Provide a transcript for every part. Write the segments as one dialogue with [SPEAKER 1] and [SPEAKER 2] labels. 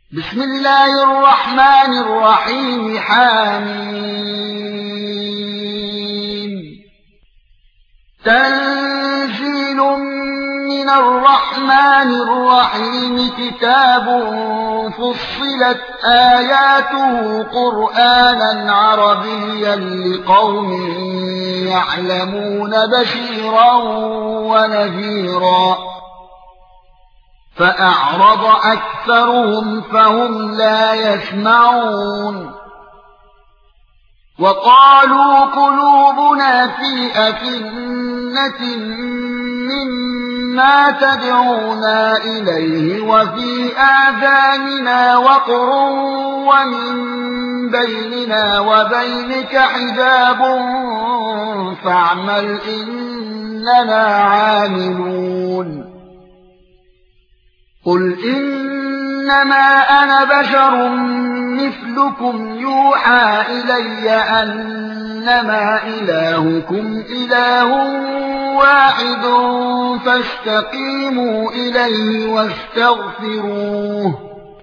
[SPEAKER 1] بسم الله الرحمن الرحيم حميم تنزيل من الرحمن الرحيم كتاب فصلت آياته قرآنا عربيا لقوم يعلمون بشيرا ونذيرا فأعرض أكثرهم فهم لا يسمعون وقالوا قلوبنا في أكنة مما تدعونا إليه وفي آذاننا وقر ومن بيننا وبينك حجاب فاعمل إننا عاملون قل إنما أنا بشر مثلكم يوحى إلي أنما إلهكم إله واحد فاستقيموا إليه واستغفروه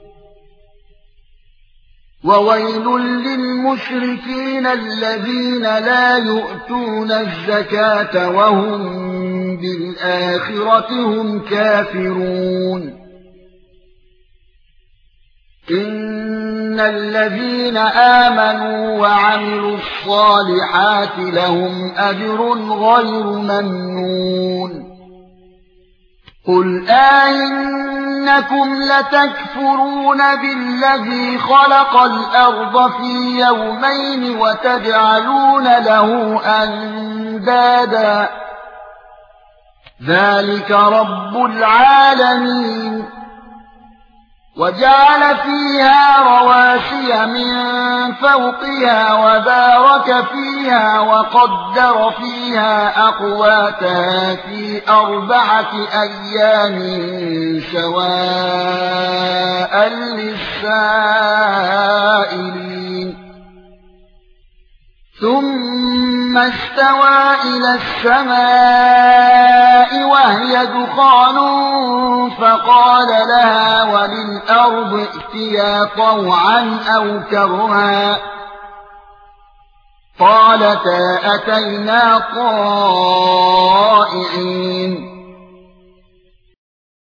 [SPEAKER 1] وويل للمشركين الذين لا يؤتون الزكاة وهم بالآخرة هم كافرون إن الذين آمنوا وعملوا الصالحات لهم أجر غير ممنون قل إنكم لتكفرون بالذي خلق الأرض في يومين وتجعلون له أندادا ذلك رب العالمين وجعل فيها رواسي من فوقها وبارك فيها وقدر فيها أقواتها في 4 أيام سواء للسائلين ثم استوى إلى السماء وهي دخان فقال لها وللأرض ائتيا طوعا أو كرها قالتا أتينا طائعين